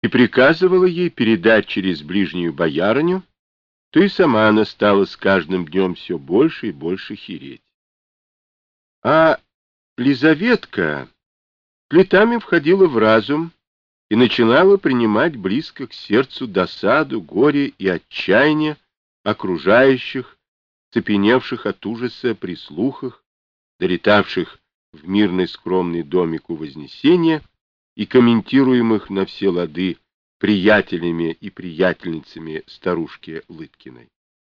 приказывала ей передать через ближнюю боярыню, то и сама она стала с каждым днем все больше и больше хереть. А Лизаветка летами входила в разум и начинала принимать близко к сердцу досаду, горе и отчаяние окружающих, цепеневших от ужаса при слухах, долетавших в мирный скромный домик у Вознесения и комментируемых на все лады приятелями и приятельницами старушки Лыткиной.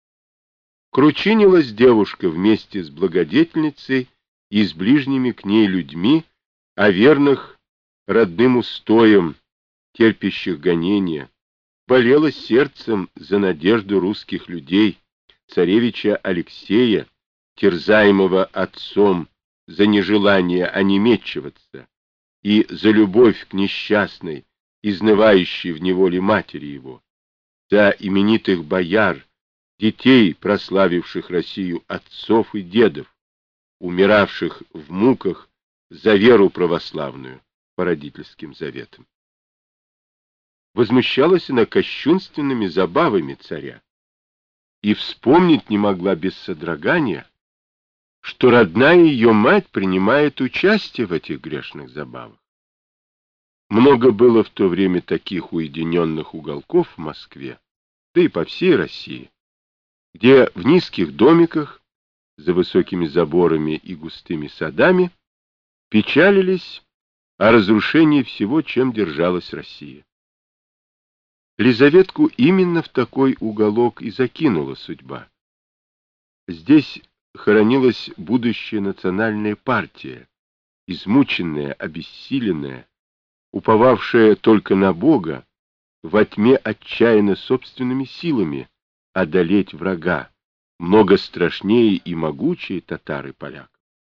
Кручинилась девушка вместе с благодетельницей и с ближними к ней людьми о верных родным устоям, терпящих гонения, болела сердцем за надежду русских людей, царевича Алексея, терзаемого отцом за нежелание онемечиваться и за любовь к несчастной, изнывающей в неволе матери его, за именитых бояр, детей, прославивших Россию отцов и дедов, умиравших в муках за веру православную по родительским заветам. Возмущалась она кощунственными забавами царя и вспомнить не могла без содрогания, что родная ее мать принимает участие в этих грешных забавах. Много было в то время таких уединенных уголков в Москве, да и по всей России, где в низких домиках, за высокими заборами и густыми садами, печалились о разрушении всего, чем держалась Россия. Лизаветку именно в такой уголок и закинула судьба. Здесь хоронилась будущая национальная партия, измученная, обессиленная, уповавшая только на Бога, во тьме отчаянно собственными силами одолеть врага, много страшнее и могучее татар и поляков.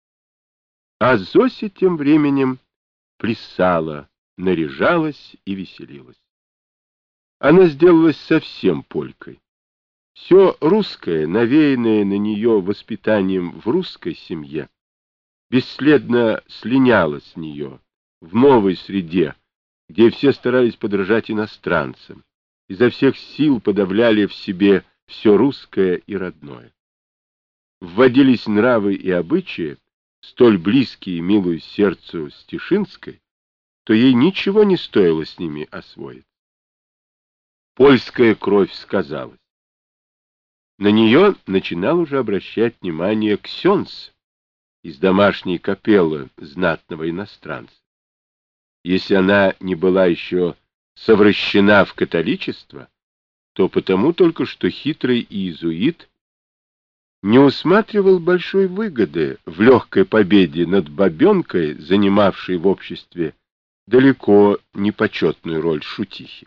А Зося тем временем плясала, наряжалась и веселилась. Она сделалась совсем полькой. Все русское, навеянное на нее воспитанием в русской семье, бесследно слиняло с нее в новой среде, где все старались подражать иностранцам, изо всех сил подавляли в себе все русское и родное. Вводились нравы и обычаи, столь близкие и милую сердцу Стешинской, то ей ничего не стоило с ними освоить. Польская кровь сказалась. На нее начинал уже обращать внимание ксенц из домашней капеллы знатного иностранца. Если она не была еще совращена в католичество, то потому только, что хитрый иезуит не усматривал большой выгоды в легкой победе над бабенкой, занимавшей в обществе далеко не почетную роль шутихи.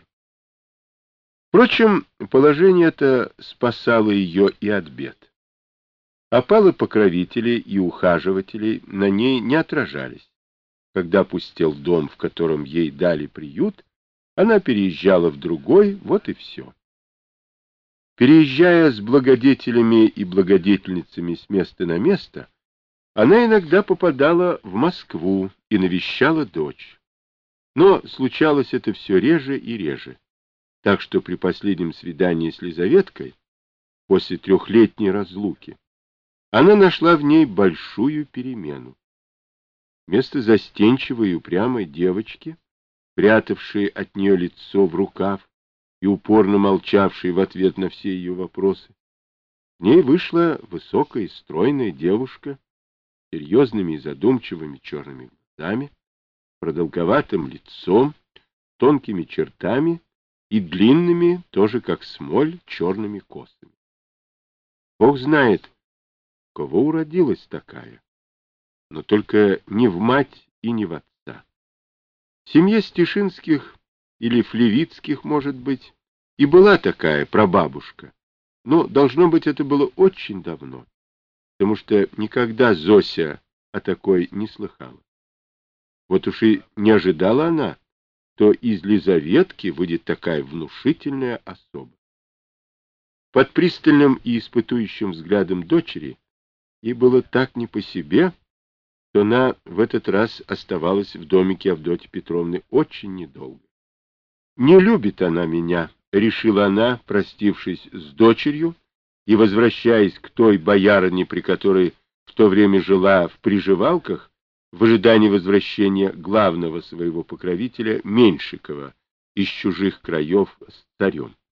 Впрочем, положение это спасало ее и от бед. Опалы покровителей и ухаживателей на ней не отражались. Когда пустел дом, в котором ей дали приют, она переезжала в другой, вот и все. Переезжая с благодетелями и благодетельницами с места на место, она иногда попадала в Москву и навещала дочь. Но случалось это все реже и реже, так что при последнем свидании с Лизаветкой, после 3-летней разлуки, она нашла в ней большую перемену. Вместо застенчивой и упрямой девочки, прятавшей от нее лицо в рукав и упорно молчавшей в ответ на все ее вопросы, в ней вышла высокая и стройная девушка с серьезными и задумчивыми черными глазами, продолговатым лицом, тонкими чертами и длинными, тоже как смоль, черными косами. Бог знает, кого уродилась такая, но только не в мать и не в отца. В семье Стешинских или Флевицких, может быть, и была такая прабабушка, но, должно быть, это было очень давно, потому что никогда Зося о такой не слыхала. Вот уж и не ожидала она, то из Лизаветки выйдет такая внушительная особа. Под пристальным и испытующим взглядом дочери ей было так не по себе, что она в этот раз оставалась в домике Авдотьи Петровны очень недолго. Не любит она меня, решила она, простившись с дочерью и возвращаясь к той боярине, при которой в то время жила в приживалках, в ожидании возвращения главного своего покровителя Меньшикова из чужих краев с царем.